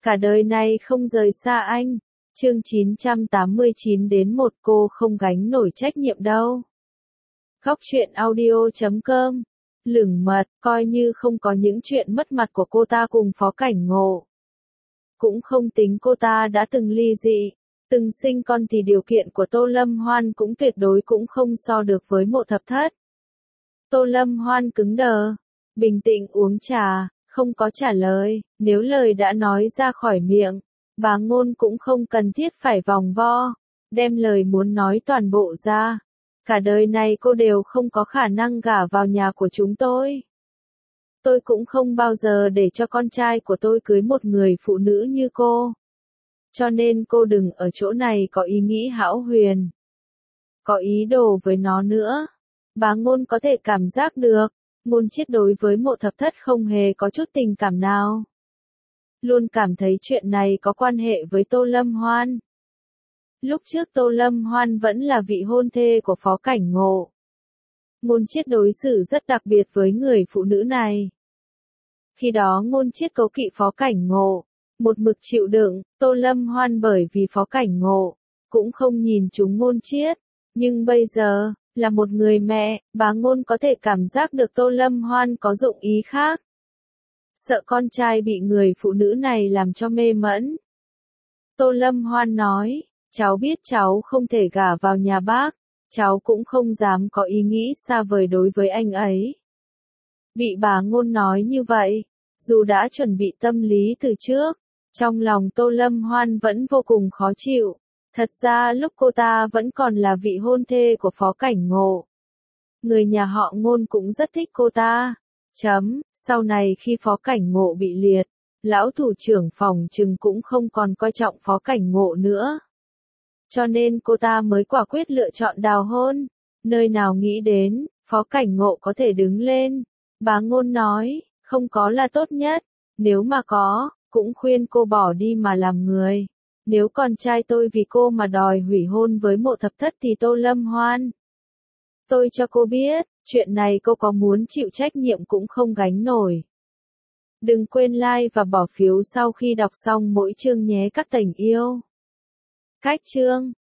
Cả đời này không rời xa anh. Chương 989 đến một cô không gánh nổi trách nhiệm đâu. Góc truyện audio.com. Lửng mật, coi như không có những chuyện mất mặt của cô ta cùng Phó Cảnh Ngộ. Cũng không tính cô ta đã từng ly dị, từng sinh con thì điều kiện của Tô Lâm Hoan cũng tuyệt đối cũng không so được với Mộ Thập Thất. Tô Lâm Hoan cứng đờ, bình tĩnh uống trà, không có trả lời, nếu lời đã nói ra khỏi miệng, bà Ngôn cũng không cần thiết phải vòng vo, đem lời muốn nói toàn bộ ra. Cả đời này cô đều không có khả năng gả vào nhà của chúng tôi. Tôi cũng không bao giờ để cho con trai của tôi cưới một người phụ nữ như cô. Cho nên cô đừng ở chỗ này có ý nghĩ hão huyền, có ý đồ với nó nữa. Bà Ngôn có thể cảm giác được, Ngôn Chiết đối với Mộ Thập Thất không hề có chút tình cảm nào. Luôn cảm thấy chuyện này có quan hệ với Tô Lâm Hoan. Lúc trước Tô Lâm Hoan vẫn là vị hôn thê của Phó Cảnh Ngộ. Ngôn Chiết đối xử rất đặc biệt với người phụ nữ này. Khi đó Ngôn Chiết cố kỵ Phó Cảnh Ngộ, một mực chịu đựng. Tô Lâm Hoan bởi vì Phó Cảnh Ngộ, cũng không nhìn chúng Ngôn Chiết. Nhưng bây giờ, là một người mẹ, bà Ngôn có thể cảm giác được Tô Lâm Hoan có dụng ý khác. Sợ con trai bị người phụ nữ này làm cho mê mẩn. Tô Lâm Hoan nói, cháu biết cháu không thể gả vào nhà bác, cháu cũng không dám có ý nghĩ xa vời đối với anh ấy. Bị bà Ngôn nói như vậy, dù đã chuẩn bị tâm lý từ trước, trong lòng Tô Lâm Hoan vẫn vô cùng khó chịu. Thật ra lúc cô ta vẫn còn là vị hôn thê của Phó Cảnh Ngộ, người nhà họ Ngôn cũng rất thích cô ta. Sau này khi Phó Cảnh Ngộ bị liệt, lão thủ trưởng phòng trừng cũng không còn coi trọng Phó Cảnh Ngộ nữa. Cho nên cô ta mới quả quyết lựa chọn đào hôn. Nơi nào nghĩ đến, Phó Cảnh Ngộ có thể đứng lên. Bà Ngôn nói, không có là tốt nhất. Nếu mà có, cũng khuyên cô bỏ đi mà làm người. Nếu con trai tôi vì cô mà đòi hủy hôn với Mộ Thập Thất thì Tô Lâm Hoan, tôi cho cô biết, chuyện này cô có muốn chịu trách nhiệm cũng không gánh nổi. Đừng quên like và bỏ phiếu sau khi đọc xong mỗi chương nhé các tảnh yêu. Cách chương